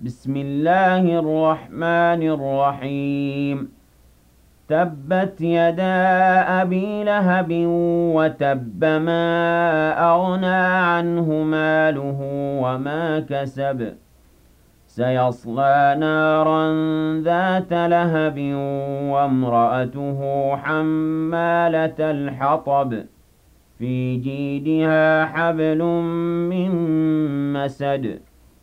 بسم الله الرحمن الرحيم تبت يدا أبي لهب وتب ما أغنى عنه ماله وما كسب سيصلى نارا ذات لهب وامرأته حمالة الحطب في جيدها حبل من مسد